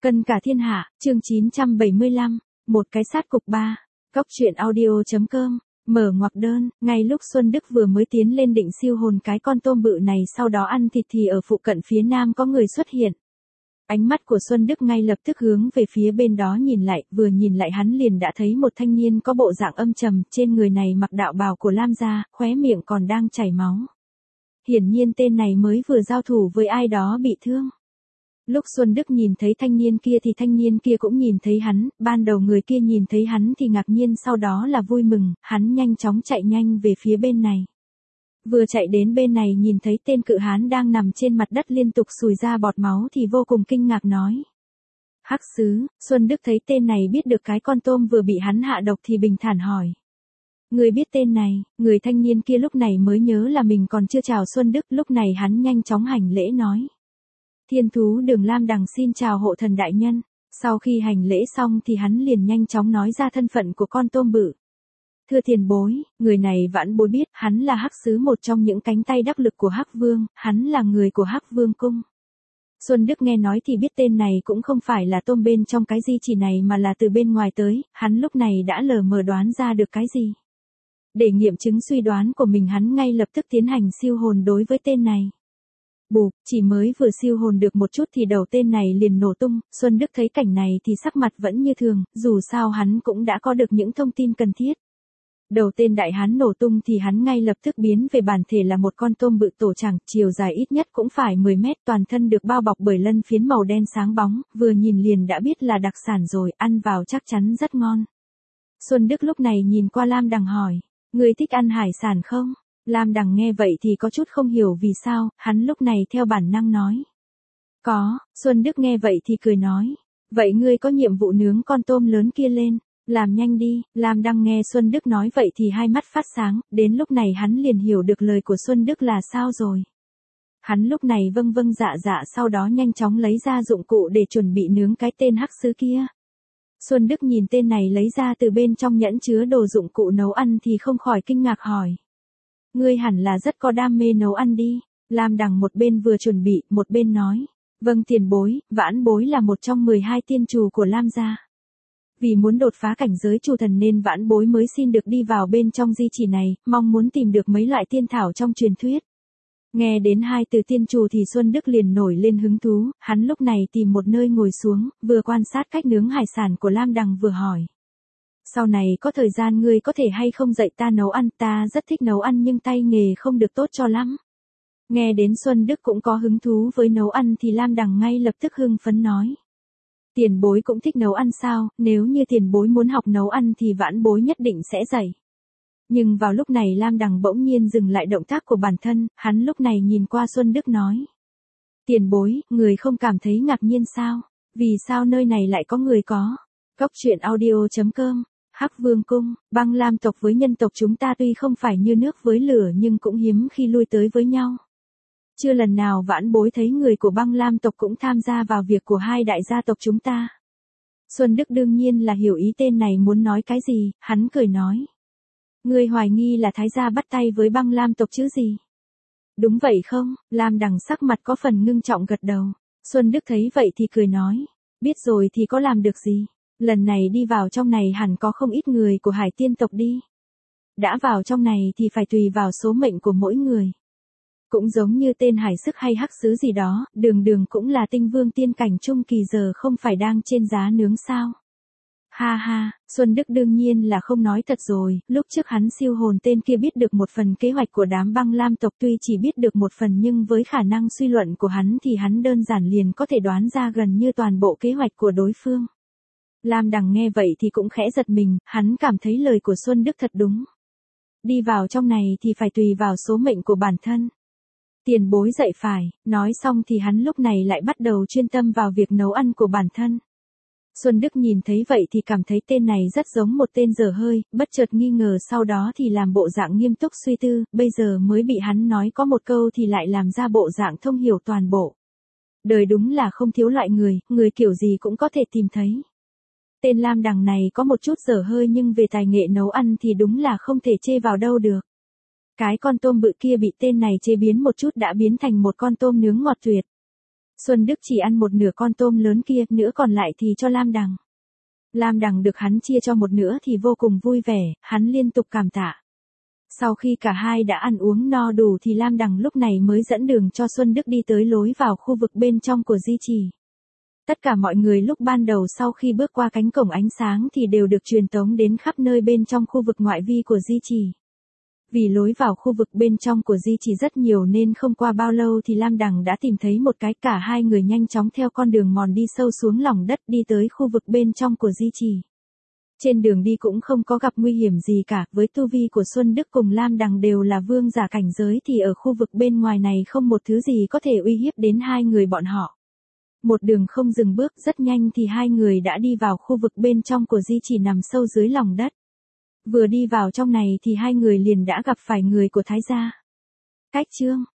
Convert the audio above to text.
Cân cả thiên hạ, chương 975, một cái sát cục 3, Cóc truyện audio.com, mở ngoặc đơn, ngay lúc Xuân Đức vừa mới tiến lên định siêu hồn cái con tôm bự này sau đó ăn thịt thì ở phụ cận phía nam có người xuất hiện. Ánh mắt của Xuân Đức ngay lập tức hướng về phía bên đó nhìn lại, vừa nhìn lại hắn liền đã thấy một thanh niên có bộ dạng âm trầm, trên người này mặc đạo bào của Lam gia, khóe miệng còn đang chảy máu. Hiển nhiên tên này mới vừa giao thủ với ai đó bị thương. Lúc Xuân Đức nhìn thấy thanh niên kia thì thanh niên kia cũng nhìn thấy hắn, ban đầu người kia nhìn thấy hắn thì ngạc nhiên sau đó là vui mừng, hắn nhanh chóng chạy nhanh về phía bên này. Vừa chạy đến bên này nhìn thấy tên cự hán đang nằm trên mặt đất liên tục sùi ra bọt máu thì vô cùng kinh ngạc nói. Hắc sứ, Xuân Đức thấy tên này biết được cái con tôm vừa bị hắn hạ độc thì bình thản hỏi. Người biết tên này, người thanh niên kia lúc này mới nhớ là mình còn chưa chào Xuân Đức, lúc này hắn nhanh chóng hành lễ nói. Thiên thú Đường Lam Đằng xin chào hộ thần đại nhân, sau khi hành lễ xong thì hắn liền nhanh chóng nói ra thân phận của con tôm bự. Thưa tiền bối, người này vãn bối biết, hắn là Hắc sứ một trong những cánh tay đắc lực của Hắc Vương, hắn là người của Hắc Vương cung. Xuân Đức nghe nói thì biết tên này cũng không phải là tôm bên trong cái di chỉ này mà là từ bên ngoài tới, hắn lúc này đã lờ mờ đoán ra được cái gì. Để nghiệm chứng suy đoán của mình hắn ngay lập tức tiến hành siêu hồn đối với tên này. Bụp, chỉ mới vừa siêu hồn được một chút thì đầu tên này liền nổ tung, Xuân Đức thấy cảnh này thì sắc mặt vẫn như thường, dù sao hắn cũng đã có được những thông tin cần thiết. Đầu tên đại hán nổ tung thì hắn ngay lập tức biến về bản thể là một con tôm bự tổ tràng, chiều dài ít nhất cũng phải 10 mét, toàn thân được bao bọc bởi lân phiến màu đen sáng bóng, vừa nhìn liền đã biết là đặc sản rồi, ăn vào chắc chắn rất ngon. Xuân Đức lúc này nhìn qua Lam Đằng hỏi, người thích ăn hải sản không? Lam Đằng nghe vậy thì có chút không hiểu vì sao, hắn lúc này theo bản năng nói. Có, Xuân Đức nghe vậy thì cười nói. Vậy ngươi có nhiệm vụ nướng con tôm lớn kia lên, làm nhanh đi. Lam Đằng nghe Xuân Đức nói vậy thì hai mắt phát sáng, đến lúc này hắn liền hiểu được lời của Xuân Đức là sao rồi. Hắn lúc này vâng vâng dạ dạ sau đó nhanh chóng lấy ra dụng cụ để chuẩn bị nướng cái tên hắc sứ kia. Xuân Đức nhìn tên này lấy ra từ bên trong nhẫn chứa đồ dụng cụ nấu ăn thì không khỏi kinh ngạc hỏi. Ngươi hẳn là rất có đam mê nấu ăn đi. Lam Đằng một bên vừa chuẩn bị, một bên nói. Vâng tiền bối, vãn bối là một trong 12 tiên trù của Lam gia. Vì muốn đột phá cảnh giới trù thần nên vãn bối mới xin được đi vào bên trong di chỉ này, mong muốn tìm được mấy loại tiên thảo trong truyền thuyết. Nghe đến hai từ tiên trù thì Xuân Đức liền nổi lên hứng thú, hắn lúc này tìm một nơi ngồi xuống, vừa quan sát cách nướng hải sản của Lam Đằng vừa hỏi. Sau này có thời gian ngươi có thể hay không dạy ta nấu ăn, ta rất thích nấu ăn nhưng tay nghề không được tốt cho lắm. Nghe đến Xuân Đức cũng có hứng thú với nấu ăn thì Lam Đằng ngay lập tức hưng phấn nói. Tiền bối cũng thích nấu ăn sao, nếu như tiền bối muốn học nấu ăn thì vãn bối nhất định sẽ dạy. Nhưng vào lúc này Lam Đằng bỗng nhiên dừng lại động tác của bản thân, hắn lúc này nhìn qua Xuân Đức nói. Tiền bối, người không cảm thấy ngạc nhiên sao? Vì sao nơi này lại có người có? Cóc truyện audio.com, Hắc Vương cung, băng lam tộc với nhân tộc chúng ta tuy không phải như nước với lửa nhưng cũng hiếm khi lui tới với nhau. Chưa lần nào vãn bối thấy người của băng lam tộc cũng tham gia vào việc của hai đại gia tộc chúng ta. Xuân Đức đương nhiên là hiểu ý tên này muốn nói cái gì, hắn cười nói. Người hoài nghi là Thái gia bắt tay với băng lam tộc chứ gì? Đúng vậy không? Lam Đằng sắc mặt có phần ngưng trọng gật đầu. Xuân Đức thấy vậy thì cười nói. Biết rồi thì có làm được gì? Lần này đi vào trong này hẳn có không ít người của hải tiên tộc đi. Đã vào trong này thì phải tùy vào số mệnh của mỗi người. Cũng giống như tên hải sức hay hắc sứ gì đó, đường đường cũng là tinh vương tiên cảnh trung kỳ giờ không phải đang trên giá nướng sao. Ha ha, Xuân Đức đương nhiên là không nói thật rồi, lúc trước hắn siêu hồn tên kia biết được một phần kế hoạch của đám băng lam tộc tuy chỉ biết được một phần nhưng với khả năng suy luận của hắn thì hắn đơn giản liền có thể đoán ra gần như toàn bộ kế hoạch của đối phương. Lam Đằng nghe vậy thì cũng khẽ giật mình, hắn cảm thấy lời của Xuân Đức thật đúng. Đi vào trong này thì phải tùy vào số mệnh của bản thân. Tiền bối dạy phải, nói xong thì hắn lúc này lại bắt đầu chuyên tâm vào việc nấu ăn của bản thân. Xuân Đức nhìn thấy vậy thì cảm thấy tên này rất giống một tên dở hơi, bất chợt nghi ngờ sau đó thì làm bộ dạng nghiêm túc suy tư, bây giờ mới bị hắn nói có một câu thì lại làm ra bộ dạng thông hiểu toàn bộ. Đời đúng là không thiếu loại người kiểu gì cũng có thể tìm thấy. Tên Lam Đằng này có một chút dở hơi nhưng về tài nghệ nấu ăn thì đúng là không thể chê vào đâu được. Cái con tôm bự kia bị tên này chế biến một chút đã biến thành một con tôm nướng ngọt tuyệt. Xuân Đức chỉ ăn một nửa con tôm lớn kia, nữa còn lại thì cho Lam Đằng. Lam Đằng được hắn chia cho một nửa thì vô cùng vui vẻ, hắn liên tục cảm tạ. Sau khi cả hai đã ăn uống no đủ thì Lam Đằng lúc này mới dẫn đường cho Xuân Đức đi tới lối vào khu vực bên trong của di trì. Tất cả mọi người lúc ban đầu sau khi bước qua cánh cổng ánh sáng thì đều được truyền tống đến khắp nơi bên trong khu vực ngoại vi của di trì. Vì lối vào khu vực bên trong của di trì rất nhiều nên không qua bao lâu thì Lam Đằng đã tìm thấy một cái, cả hai người nhanh chóng theo con đường mòn đi sâu xuống lòng đất đi tới khu vực bên trong của di trì. Trên đường đi cũng không có gặp nguy hiểm gì cả, với tu vi của Xuân Đức cùng Lam Đằng đều là vương giả cảnh giới thì ở khu vực bên ngoài này không một thứ gì có thể uy hiếp đến hai người bọn họ. Một đường không dừng bước, rất nhanh thì hai người đã đi vào khu vực bên trong của di trì nằm sâu dưới lòng đất. Vừa đi vào trong này thì hai người liền đã gặp phải người của Thái gia. Cách chương